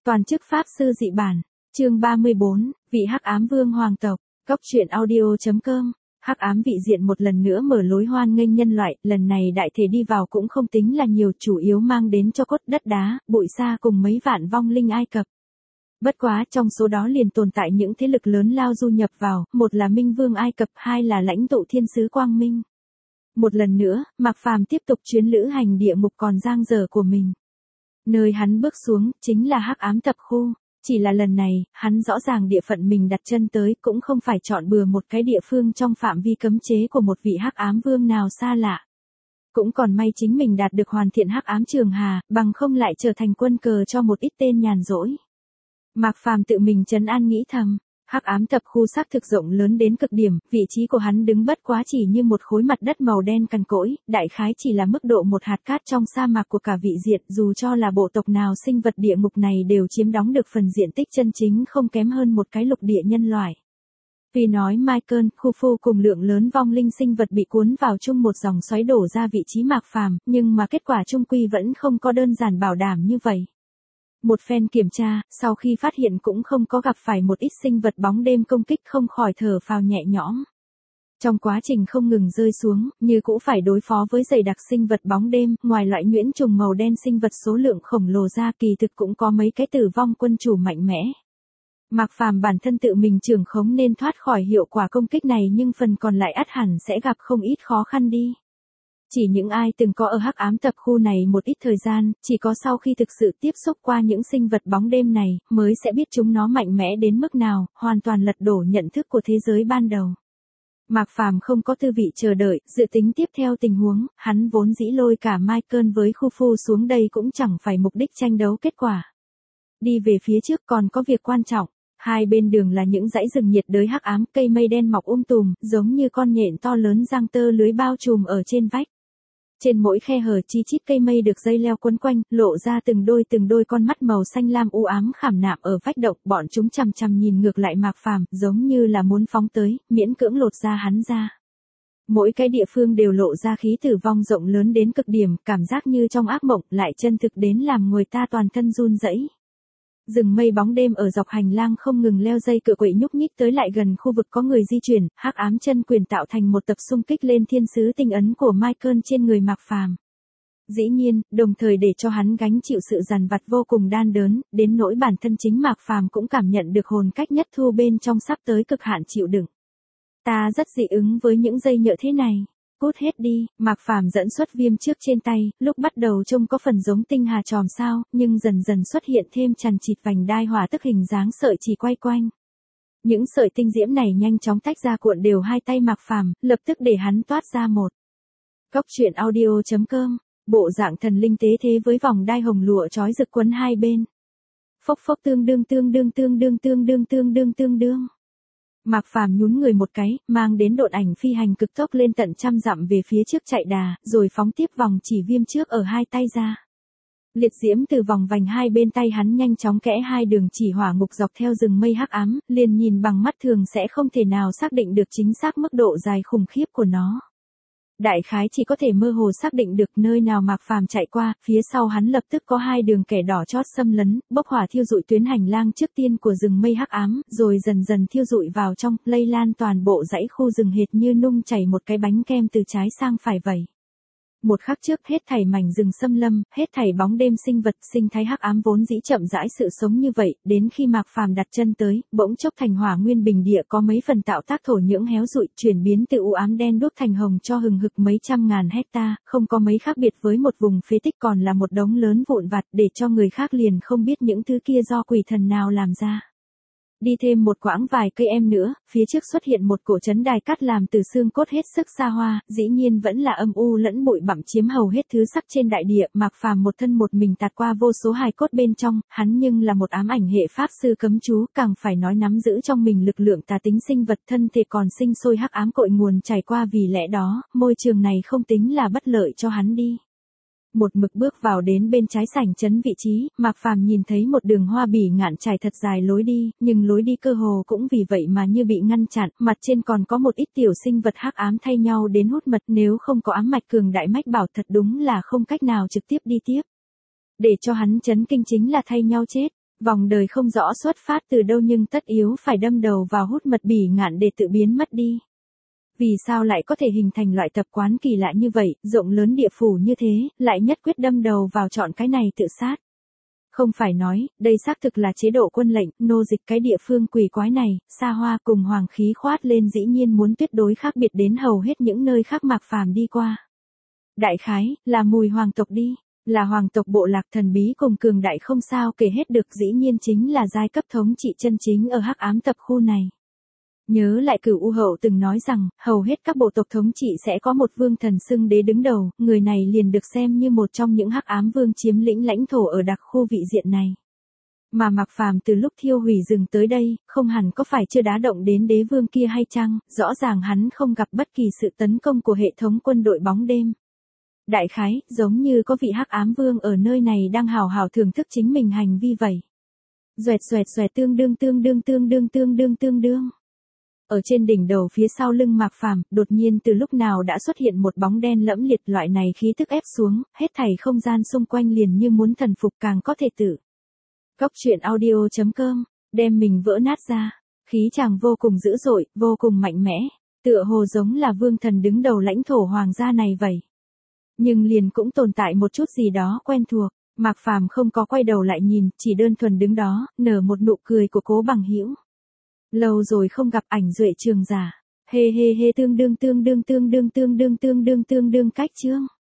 Toàn chức pháp sư dị bản, chương 34, vị hắc ám vương hoàng tộc, góc truyện audio.com. Hắc ám vị diện một lần nữa mở lối hoan nghênh nhân loại, lần này đại thể đi vào cũng không tính là nhiều, chủ yếu mang đến cho cốt đất đá, bụi sa cùng mấy vạn vong linh Ai Cập. Bất quá trong số đó liền tồn tại những thế lực lớn lao du nhập vào, một là Minh Vương Ai Cập, hai là lãnh tụ thiên sứ Quang Minh. Một lần nữa, Mạc Phàm tiếp tục chuyến lữ hành địa ngục còn dang dở của mình. Nơi hắn bước xuống, chính là hắc ám tập khu. Chỉ là lần này, hắn rõ ràng địa phận mình đặt chân tới cũng không phải chọn bừa một cái địa phương trong phạm vi cấm chế của một vị hắc ám vương nào xa lạ. Cũng còn may chính mình đạt được hoàn thiện hắc ám trường hà, bằng không lại trở thành quân cờ cho một ít tên nhàn rỗi. Mạc Phàm tự mình trấn an nghĩ thầm. Hắc ám tập khu xác thực rộng lớn đến cực điểm, vị trí của hắn đứng bất quá chỉ như một khối mặt đất màu đen cằn cỗi, đại khái chỉ là mức độ một hạt cát trong sa mạc của cả vị diện, dù cho là bộ tộc nào sinh vật địa ngục này đều chiếm đóng được phần diện tích chân chính không kém hơn một cái lục địa nhân loại. Vì nói Michael, Khufu cùng lượng lớn vong linh sinh vật bị cuốn vào chung một dòng xoáy đổ ra vị trí Mạc Phàm, nhưng mà kết quả chung quy vẫn không có đơn giản bảo đảm như vậy. Một phen kiểm tra, sau khi phát hiện cũng không có gặp phải một ít sinh vật bóng đêm công kích không khỏi thở phào nhẹ nhõm. Trong quá trình không ngừng rơi xuống, như cũ phải đối phó với dày đặc sinh vật bóng đêm, ngoài loại nhuyễn trùng màu đen sinh vật số lượng khổng lồ ra kỳ thực cũng có mấy cái tử vong quân chủ mạnh mẽ. Mạc Phàm bản thân tự mình trưởng khống nên thoát khỏi hiệu quả công kích này nhưng phần còn lại ắt hẳn sẽ gặp không ít khó khăn đi. Chỉ những ai từng có ở hắc ám tập khu này một ít thời gian, chỉ có sau khi thực sự tiếp xúc qua những sinh vật bóng đêm này, mới sẽ biết chúng nó mạnh mẽ đến mức nào, hoàn toàn lật đổ nhận thức của thế giới ban đầu. Mạc Phàm không có tư vị chờ đợi, dự tính tiếp theo tình huống, hắn vốn dĩ lôi cả Michael với Khufu xuống đây cũng chẳng phải mục đích tranh đấu kết quả. Đi về phía trước còn có việc quan trọng. Hai bên đường là những dãy rừng nhiệt đới hắc ám, cây mây đen mọc tùm, giống như con nhện to lớn giăng tơ lưới bao trùm ở trên vách. Trên mỗi khe hở chi chít cây mây được dây leo quấn quanh, lộ ra từng đôi con mắt màu xanh lam u ám khảm nạm ở vách động, bọn chúng chằm chằm nhìn ngược lại Mạc Phàm, giống như là muốn phóng tới, miễn cưỡng lột da hắn ra. Mỗi cái địa phương đều lộ ra khí tử vong rộng lớn đến cực điểm, cảm giác như trong ác mộng, lại chân thực đến làm người ta toàn thân run rẩy. Rừng mây bóng đêm ở dọc hành lang không ngừng leo dây cựa quậy nhúc nhích tới lại gần khu vực có người di chuyển, hắc ám chân quyền tạo thành một tập xung kích lên thiên sứ tinh ấn của Michael trên người Mạc Phàm. Dĩ nhiên, đồng thời để cho hắn gánh chịu sự dằn vặt vô cùng đan đớn, đến nỗi bản thân chính Mạc Phàm cũng cảm nhận được hồn cách nhất thu bên trong sắp tới cực hạn chịu đựng. Ta rất dị ứng với những dây nhựa thế này. Cút hết đi, Mạc Phàm dẫn xuất viêm trước trên tay, lúc bắt đầu trông có phần giống tinh hà tròm sao, nhưng dần dần xuất hiện thêm chằng chịt vành đai hỏa tức hình dáng sợi chỉ quay quanh. Những sợi tinh diễm này nhanh chóng tách ra cuộn đều hai tay Mạc Phàm, lập tức để hắn toát ra một. Góc truyện audio.com, bộ dạng thần linh tế thế với vòng đai hồng lụa trói rực quấn hai bên. Phốc phốc tương đương. Mạc Phàm nhún người một cái, mang đến độn ảnh phi hành cực tốc lên tận trăm dặm về phía trước chạy đà, rồi phóng tiếp vòng chỉ viêm trước ở hai tay ra. Liệt diễm từ vòng vành hai bên tay hắn nhanh chóng kẽ hai đường chỉ hỏa ngục dọc theo rừng mây hắc ám, liền nhìn bằng mắt thường sẽ không thể nào xác định được chính xác mức độ dài khủng khiếp của nó. Đại khái chỉ có thể mơ hồ xác định được nơi nào Mạc Phàm chạy qua, phía sau hắn lập tức có hai đường kẻ đỏ chót xâm lấn, bốc hỏa thiêu dụi tuyến hành lang trước tiên của rừng mây hắc ám, rồi dần dần thiêu dụi vào trong, lây lan toàn bộ dãy khu rừng hệt như nung chảy một cái bánh kem từ trái sang phải vậy. Một khắc trước hết thảy mảnh rừng xâm lâm, hết thảy bóng đêm sinh vật, sinh thái hắc ám vốn dĩ chậm rãi sự sống như vậy, đến khi Mạc Phàm đặt chân tới, bỗng chốc thành hỏa nguyên bình địa có mấy phần tạo tác thổ nhưỡng héo rụi, chuyển biến từ u ám đen đuốc thành hồng cho hừng hực mấy trăm ngàn hecta, không có mấy khác biệt với một vùng phế tích còn là một đống lớn vụn vặt để cho người khác liền không biết những thứ kia do quỷ thần nào làm ra. Đi thêm một quãng vài cây em nữa, phía trước xuất hiện một cổ trấn đài cát làm từ xương cốt hết sức xa hoa, dĩ nhiên vẫn là âm u lẫn bụi bặm chiếm hầu hết thứ sắc trên đại địa, Mạc Phàm một thân một mình tạt qua vô số hài cốt bên trong, hắn nhưng là một ám ảnh hệ pháp sư cấm chú, càng phải nói nắm giữ trong mình lực lượng tà tính sinh vật thân thể còn sinh sôi hắc ám cội nguồn chảy qua vì lẽ đó, môi trường này không tính là bất lợi cho hắn đi. Một mực bước vào đến bên trái sảnh trấn vị trí, Mạc Phàm nhìn thấy một đường hoa bỉ ngạn trải thật dài lối đi, nhưng lối đi cơ hồ cũng vì vậy mà như bị ngăn chặn, mặt trên còn có một ít tiểu sinh vật hắc ám thay nhau đến hút mật, nếu không có ám mạch cường đại mách bảo thật đúng là không cách nào trực tiếp đi tiếp. Để cho hắn chấn kinh chính là thay nhau chết. Vòng đời không rõ xuất phát từ đâu nhưng tất yếu phải đâm đầu vào hút mật bỉ ngạn để tự biến mất đi. Vì sao lại có thể hình thành loại tập quán kỳ lạ như vậy, rộng lớn địa phủ như thế, lại nhất quyết đâm đầu vào chọn cái này tự sát? Không phải nói, đây xác thực là chế độ quân lệnh, nô dịch cái địa phương quỷ quái này, xa hoa cùng hoàng khí khoát lên dĩ nhiên muốn tuyệt đối khác biệt đến hầu hết những nơi khác Mạc Phàm đi qua. Đại khái, là mùi hoàng tộc đi, là hoàng tộc bộ lạc thần bí cùng cường đại không sao kể hết được, dĩ nhiên chính là giai cấp thống trị chân chính ở hắc ám tập khu này. Nhớ lại Cửu U Hậu từng nói rằng, hầu hết các bộ tộc thống trị sẽ có một vương thần xưng đế đứng đầu, người này liền được xem như một trong những hắc ám vương chiếm lĩnh lãnh thổ ở đặc khu vị diện này. Mà Mạc Phàm từ lúc thiêu hủy rừng tới đây, không hẳn có phải chưa đá động đến đế vương kia hay chăng, rõ ràng hắn không gặp bất kỳ sự tấn công của hệ thống quân đội bóng đêm. Đại khái, giống như có vị hắc ám vương ở nơi này đang hào hào thưởng thức chính mình hành vi vậy. Xoẹt xoẹt xoẹt tương đương. Ở trên đỉnh đầu phía sau lưng Mạc Phàm, đột nhiên từ lúc nào đã xuất hiện một bóng đen lẫm liệt, loại này khí tức ép xuống, hết thảy không gian xung quanh liền như muốn thần phục, càng có thể tử. Góc truyện audio.com, đem mình vỡ nát ra, khí chàng vô cùng dữ dội, vô cùng mạnh mẽ, tựa hồ giống là vương thần đứng đầu lãnh thổ hoàng gia này vậy. Nhưng liền cũng tồn tại một chút gì đó quen thuộc, Mạc Phàm không có quay đầu lại nhìn, chỉ đơn thuần đứng đó, nở một nụ cười của Cố Bằng Hữu. Lâu rồi không gặp ảnh Duệ Trường giả. Hê tương đương cách chương.